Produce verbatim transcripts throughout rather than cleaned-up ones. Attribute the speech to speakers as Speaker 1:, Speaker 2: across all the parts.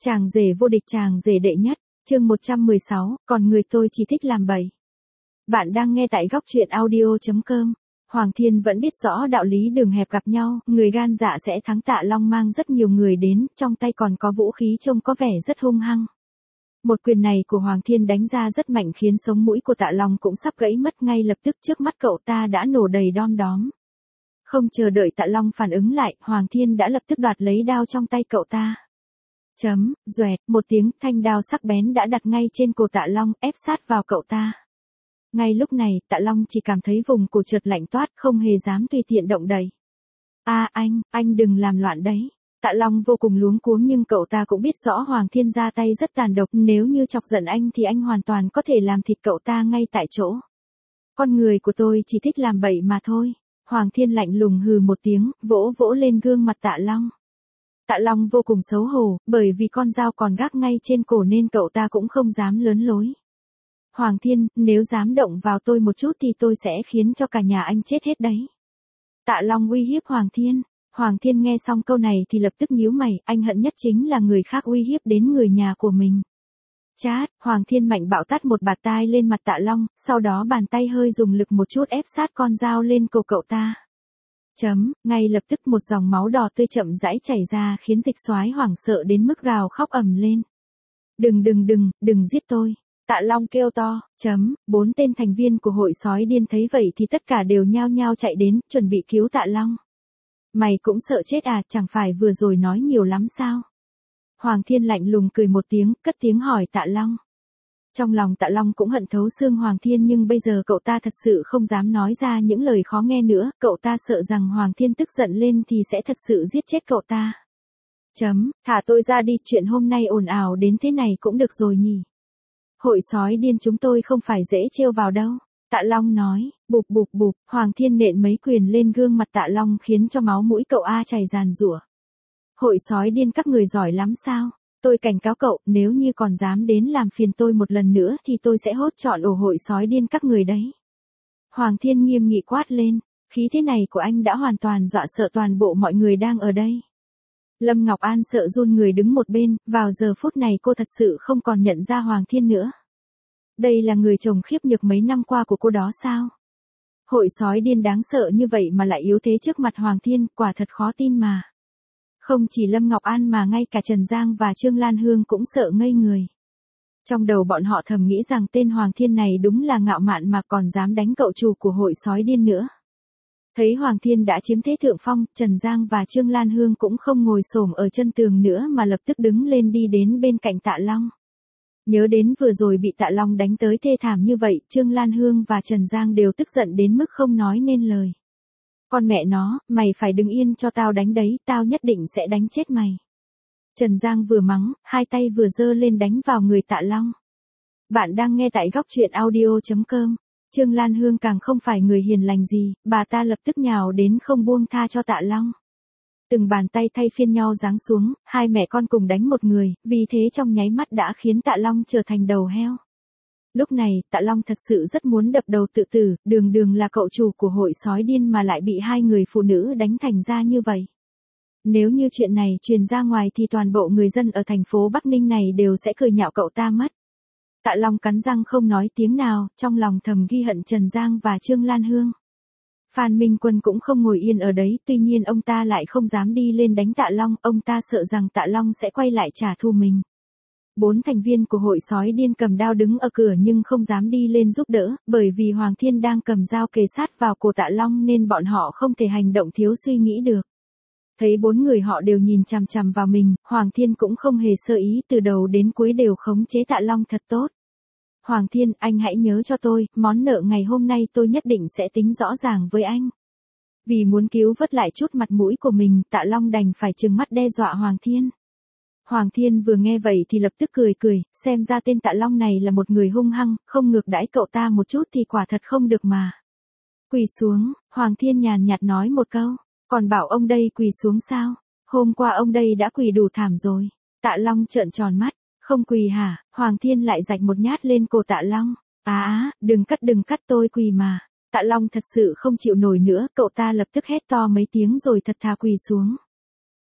Speaker 1: Chàng rể vô địch, chàng rể đệ nhất, chương một trăm mười sáu, còn người tôi chỉ thích làm bậy. Bạn đang nghe tại góc truyện audio.com. Hoàng Thiên vẫn biết rõ đạo lý đường hẹp gặp nhau, người gan dạ sẽ thắng. Tạ Long mang rất nhiều người đến, trong tay còn có vũ khí trông có vẻ rất hung hăng. Một quyền này của Hoàng Thiên đánh ra rất mạnh khiến sống mũi của Tạ Long cũng sắp gãy mất ngay lập tức, trước mắt cậu ta đã nổ đầy đom đóm. Không chờ đợi Tạ Long phản ứng lại, Hoàng Thiên đã lập tức đoạt lấy đao trong tay cậu ta. Chấm, doẹt, một tiếng, thanh đao sắc bén đã đặt ngay trên cổ Tạ Long, ép sát vào cậu ta. Ngay lúc này, Tạ Long chỉ cảm thấy vùng cổ chợt lạnh toát, không hề dám tùy tiện động đậy. A anh, anh đừng làm loạn đấy. Tạ Long vô cùng luống cuống nhưng cậu ta cũng biết rõ Hoàng Thiên ra tay rất tàn độc, nếu như chọc giận anh thì anh hoàn toàn có thể làm thịt cậu ta ngay tại chỗ. Con người của tôi chỉ thích làm bậy mà thôi. Hoàng Thiên lạnh lùng hừ một tiếng, vỗ vỗ lên gương mặt Tạ Long. Tạ Long vô cùng xấu hổ, bởi vì con dao còn gác ngay trên cổ nên cậu ta cũng không dám lớn lối. Hoàng Thiên, nếu dám động vào tôi một chút thì tôi sẽ khiến cho cả nhà anh chết hết đấy. Tạ Long uy hiếp Hoàng Thiên. Hoàng Thiên nghe xong câu này thì lập tức nhíu mày, anh hận nhất chính là người khác uy hiếp đến người nhà của mình. Chát, Hoàng Thiên mạnh bạo tát một bạt tai lên mặt Tạ Long, sau đó bàn tay hơi dùng lực một chút ép sát con dao lên cổ cậu ta. Chấm, ngay lập tức một dòng máu đỏ tươi chậm rãi chảy ra khiến Dịch Soái hoảng sợ đến mức gào khóc ầm lên. Đừng đừng đừng, đừng giết tôi. Tạ Long kêu to. Chấm, bốn tên thành viên của hội sói điên thấy vậy thì tất cả đều nhao nhao chạy đến, chuẩn bị cứu Tạ Long. Mày cũng sợ chết à, chẳng phải vừa rồi nói nhiều lắm sao? Hoàng Thiên lạnh lùng cười một tiếng, cất tiếng hỏi Tạ Long. Trong lòng Tạ Long cũng hận thấu xương Hoàng Thiên nhưng bây giờ cậu ta thật sự không dám nói ra những lời khó nghe nữa, cậu ta sợ rằng Hoàng Thiên tức giận lên thì sẽ thật sự giết chết cậu ta. Chấm, thả tôi ra đi, chuyện hôm nay ồn ào đến thế này cũng được rồi nhỉ. Hội sói điên chúng tôi không phải dễ trêu vào đâu. Tạ Long nói, bụp bụp bụp, Hoàng Thiên nện mấy quyền lên gương mặt Tạ Long khiến cho máu mũi cậu A chảy ràn rủa. Hội sói điên các người giỏi lắm sao? Tôi cảnh cáo cậu, nếu như còn dám đến làm phiền tôi một lần nữa thì tôi sẽ hốt trọn ổ hội sói điên các người đấy. Hoàng Thiên nghiêm nghị quát lên, khí thế này của anh đã hoàn toàn dọa sợ toàn bộ mọi người đang ở đây. Lâm Ngọc An sợ run người đứng một bên, vào giờ phút này cô thật sự không còn nhận ra Hoàng Thiên nữa. Đây là người chồng khiếp nhược mấy năm qua của cô đó sao? Hội sói điên đáng sợ như vậy mà lại yếu thế trước mặt Hoàng Thiên, quả thật khó tin mà. Không chỉ Lâm Ngọc An mà ngay cả Trần Giang và Trương Lan Hương cũng sợ ngây người. Trong đầu bọn họ thầm nghĩ rằng tên Hoàng Thiên này đúng là ngạo mạn mà còn dám đánh cậu chủ của hội sói điên nữa. Thấy Hoàng Thiên đã chiếm thế thượng phong, Trần Giang và Trương Lan Hương cũng không ngồi xổm ở chân tường nữa mà lập tức đứng lên đi đến bên cạnh Tạ Long. Nhớ đến vừa rồi bị Tạ Long đánh tới thê thảm như vậy, Trương Lan Hương và Trần Giang đều tức giận đến mức không nói nên lời. Con mẹ nó, mày phải đứng yên cho tao đánh đấy, tao nhất định sẽ đánh chết mày. Trần Giang vừa mắng, hai tay vừa giơ lên đánh vào người Tạ Long. Bạn đang nghe tại góc truyện audio.com. Trương Lan Hương càng không phải người hiền lành gì, bà ta lập tức nhào đến không buông tha cho Tạ Long. Từng bàn tay thay phiên nhau giáng xuống, hai mẹ con cùng đánh một người, vì thế trong nháy mắt đã khiến Tạ Long trở thành đầu heo. Lúc này, Tạ Long thật sự rất muốn đập đầu tự tử, đường đường là cậu chủ của hội sói điên mà lại bị hai người phụ nữ đánh thành ra như vậy. Nếu như chuyện này truyền ra ngoài thì toàn bộ người dân ở thành phố Bắc Ninh này đều sẽ cười nhạo cậu ta mất. Tạ Long cắn răng không nói tiếng nào, trong lòng thầm ghi hận Trần Giang và Trương Lan Hương. Phan Minh Quân cũng không ngồi yên ở đấy, tuy nhiên ông ta lại không dám đi lên đánh Tạ Long, ông ta sợ rằng Tạ Long sẽ quay lại trả thù mình. Bốn thành viên của hội sói điên cầm đao đứng ở cửa nhưng không dám đi lên giúp đỡ, bởi vì Hoàng Thiên đang cầm dao kề sát vào cổ Tạ Long nên bọn họ không thể hành động thiếu suy nghĩ được. Thấy bốn người họ đều nhìn chằm chằm vào mình, Hoàng Thiên cũng không hề sơ ý, từ đầu đến cuối đều khống chế Tạ Long thật tốt. Hoàng Thiên, anh hãy nhớ cho tôi, món nợ ngày hôm nay tôi nhất định sẽ tính rõ ràng với anh. Vì muốn cứu vớt lại chút mặt mũi của mình, Tạ Long đành phải trừng mắt đe dọa Hoàng Thiên. Hoàng Thiên vừa nghe vậy thì lập tức cười cười, xem ra tên Tạ Long này là một người hung hăng, không ngược đãi cậu ta một chút thì quả thật không được mà. Quỳ xuống, Hoàng Thiên nhàn nhạt nói một câu, còn bảo ông đây quỳ xuống sao? Hôm qua ông đây đã quỳ đủ thảm rồi. Tạ Long trợn tròn mắt, không quỳ hả? Hoàng Thiên lại rạch một nhát lên cổ Tạ Long. Á á, đừng cắt đừng cắt tôi quỳ mà. Tạ Long thật sự không chịu nổi nữa, cậu ta lập tức hét to mấy tiếng rồi thật thà quỳ xuống.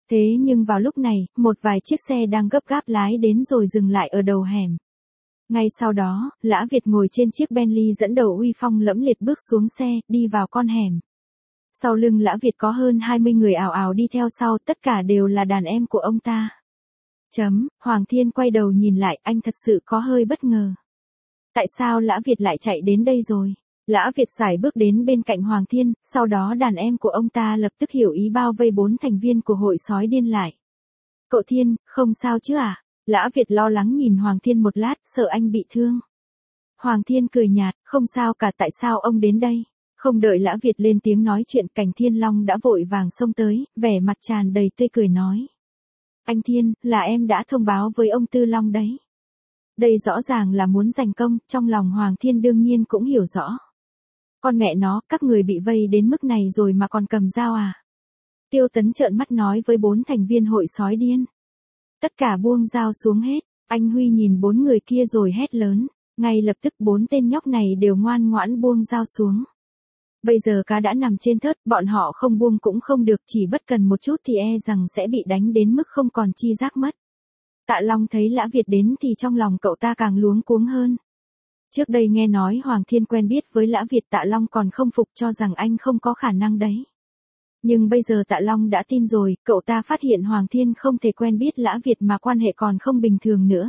Speaker 1: Thế nhưng vào lúc này, một vài chiếc xe đang gấp gáp lái đến rồi dừng lại ở đầu hẻm. Ngay sau đó, Lã Việt ngồi trên chiếc Bentley dẫn đầu uy phong lẫm liệt bước xuống xe, đi vào con hẻm. Sau lưng Lã Việt có hơn hai mươi người ào ào đi theo sau, tất cả đều là đàn em của ông ta. Chấm, Hoàng Thiên quay đầu nhìn lại, anh thật sự có hơi bất ngờ. Tại sao Lã Việt lại chạy đến đây rồi? Lã Việt sải bước đến bên cạnh Hoàng Thiên, sau đó đàn em của ông ta lập tức hiểu ý bao vây bốn thành viên của hội sói điên lại. Cậu Thiên, không sao chứ à? Lã Việt lo lắng nhìn Hoàng Thiên một lát, sợ anh bị thương. Hoàng Thiên cười nhạt, không sao cả, tại sao ông đến đây? Không đợi Lã Việt lên tiếng nói chuyện, Cảnh Thiên Long đã vội vàng xông tới, vẻ mặt tràn đầy tươi cười nói. Anh Thiên, là em đã thông báo với ông Tư Long đấy. Đây rõ ràng là muốn giành công, trong lòng Hoàng Thiên đương nhiên cũng hiểu rõ. Con mẹ nó, các người bị vây đến mức này rồi mà còn cầm dao à? Tiêu Tấn trợn mắt nói với bốn thành viên hội sói điên. Tất cả buông dao xuống hết, anh Huy nhìn bốn người kia rồi hét lớn. Ngay lập tức bốn tên nhóc này đều ngoan ngoãn buông dao xuống. Bây giờ cá đã nằm trên thớt, bọn họ không buông cũng không được, chỉ bất cần một chút thì e rằng sẽ bị đánh đến mức không còn chi giác mất. Tạ Long thấy Lã Việt đến thì trong lòng cậu ta càng luống cuống hơn. Trước đây nghe nói Hoàng Thiên quen biết với Lã Việt, Tạ Long còn không phục, cho rằng anh không có khả năng đấy. Nhưng bây giờ Tạ Long đã tin rồi, cậu ta phát hiện Hoàng Thiên không thể quen biết Lã Việt mà quan hệ còn không bình thường nữa.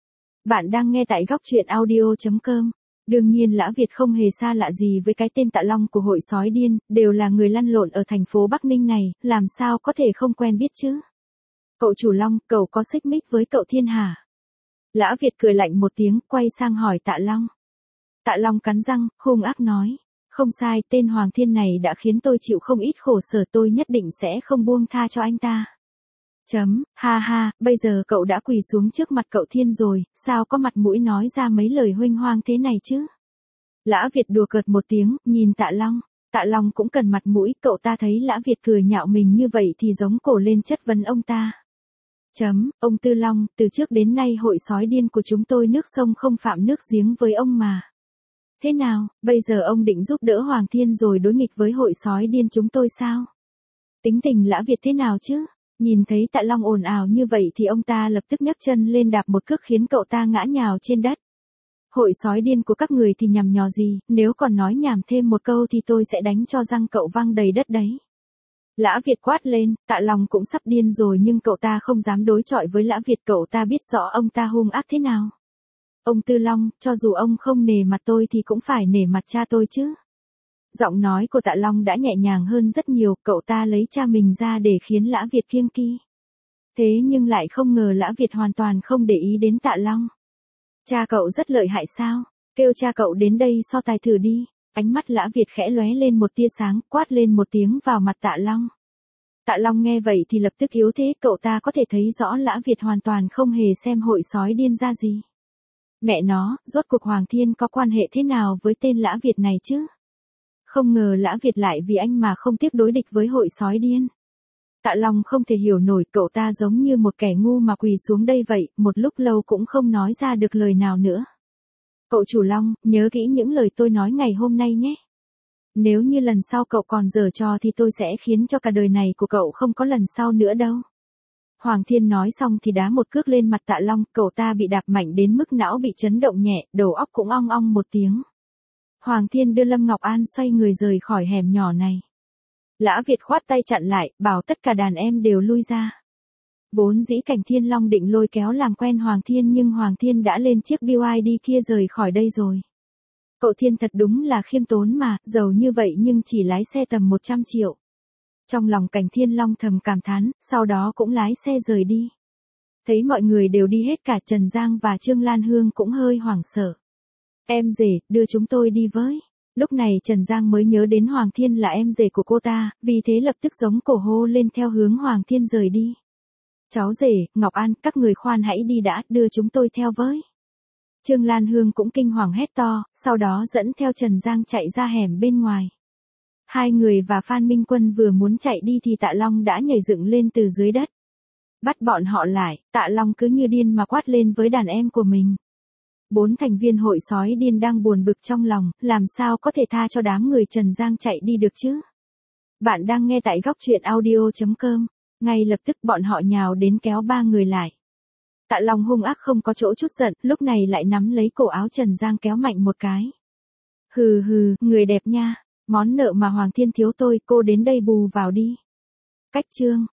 Speaker 1: Bạn đang nghe tại góc truyện audio chấm com. Đương nhiên Lã Việt không hề xa lạ gì với cái tên Tạ Long của hội sói điên, đều là người lăn lộn ở thành phố Bắc Ninh này, làm sao có thể không quen biết chứ? Cậu chủ Long, cậu có xích mích với cậu Thiên hả? Lã Việt cười lạnh một tiếng, quay sang hỏi Tạ Long. Tạ Long cắn răng, hung ác nói. Không sai, tên Hoàng Thiên này đã khiến tôi chịu không ít khổ sở, tôi nhất định sẽ không buông tha cho anh ta. Chấm, ha ha, bây giờ cậu đã quỳ xuống trước mặt cậu Thiên rồi, sao có mặt mũi nói ra mấy lời huênh hoang thế này chứ? Lã Việt đùa cợt một tiếng, nhìn Tạ Long. Tạ Long cũng cần mặt mũi, cậu ta thấy Lã Việt cười nhạo mình như vậy thì giống cổ lên chất vấn ông ta. Chấm, ông Tư Long, từ trước đến nay hội sói điên của chúng tôi nước sông không phạm nước giếng với ông mà. Thế nào, bây giờ ông định giúp đỡ Hoàng Thiên rồi đối nghịch với hội sói điên chúng tôi sao? Tính tình Lã Việt thế nào chứ? Nhìn thấy Tạ Long ồn ào như vậy thì ông ta lập tức nhấc chân lên đạp một cước khiến cậu ta ngã nhào trên đất. Hội sói điên của các người thì nhằm nhò gì, nếu còn nói nhảm thêm một câu thì tôi sẽ đánh cho răng cậu văng đầy đất đấy. Lã Việt quát lên, Tạ Long cũng sắp điên rồi nhưng cậu ta không dám đối chọi với Lã Việt, cậu ta biết rõ ông ta hung ác thế nào. Ông Tư Long, cho dù ông không nể mặt tôi thì cũng phải nể mặt cha tôi chứ. Giọng nói của Tạ Long đã nhẹ nhàng hơn rất nhiều, cậu ta lấy cha mình ra để khiến Lã Việt kiêng kỵ. Thế nhưng lại không ngờ Lã Việt hoàn toàn không để ý đến Tạ Long. Cha cậu rất lợi hại sao? Kêu cha cậu đến đây so tài thử đi. Ánh mắt Lã Việt khẽ lóe lên một tia sáng, quát lên một tiếng vào mặt Tạ Long. Tạ Long nghe vậy thì lập tức yếu thế, cậu ta có thể thấy rõ Lã Việt hoàn toàn không hề xem hội sói điên ra gì. Mẹ nó, rốt cuộc Hoàng Thiên có quan hệ thế nào với tên Lã Việt này chứ? Không ngờ Lã Việt lại vì anh mà không tiếc đối địch với hội sói điên. Tạ Long không thể hiểu nổi, cậu ta giống như một kẻ ngu mà quỳ xuống đây vậy, một lúc lâu cũng không nói ra được lời nào nữa. Cậu chủ Long, nhớ kỹ những lời tôi nói ngày hôm nay nhé. Nếu như lần sau cậu còn giở trò thì tôi sẽ khiến cho cả đời này của cậu không có lần sau nữa đâu. Hoàng Thiên nói xong thì đá một cước lên mặt Tạ Long, cậu ta bị đạp mạnh đến mức não bị chấn động nhẹ, đầu óc cũng ong ong một tiếng. Hoàng Thiên đưa Lâm Ngọc An xoay người rời khỏi hẻm nhỏ này. Lã Việt khoát tay chặn lại, bảo tất cả đàn em đều lui ra. Vốn dĩ Cảnh Thiên Long định lôi kéo làm quen Hoàng Thiên nhưng Hoàng Thiên đã lên chiếc bê i đê kia rời khỏi đây rồi. Cậu Thiên thật đúng là khiêm tốn mà, giàu như vậy nhưng chỉ lái xe tầm một trăm triệu. Trong lòng Cảnh Thiên Long thầm cảm thán, sau đó cũng lái xe rời đi. Thấy mọi người đều đi hết, cả Trần Giang và Trương Lan Hương cũng hơi hoảng sợ. Em rể, đưa chúng tôi đi với. Lúc này Trần Giang mới nhớ đến Hoàng Thiên là em rể của cô ta, vì thế lập tức giống cổ hô lên theo hướng Hoàng Thiên rời đi. Cháu rể, Ngọc An, các người khoan hãy đi đã, đưa chúng tôi theo với. Trương Lan Hương cũng kinh hoàng hét to, sau đó dẫn theo Trần Giang chạy ra hẻm bên ngoài. Hai người và Phan Minh Quân vừa muốn chạy đi thì Tạ Long đã nhảy dựng lên từ dưới đất. Bắt bọn họ lại, Tạ Long cứ như điên mà quát lên với đàn em của mình. Bốn thành viên hội sói điên đang buồn bực trong lòng, làm sao có thể tha cho đám người Trần Giang chạy đi được chứ? Bạn đang nghe tại góc truyện audio chấm com. Ngay lập tức bọn họ nhào đến kéo ba người lại. Tạ Long hung ác không có chỗ chút giận, lúc này lại nắm lấy cổ áo Trần Giang kéo mạnh một cái. Hừ hừ, người đẹp nha, món nợ mà Hoàng Thiên thiếu tôi, cô đến đây bù vào đi. Cách chương.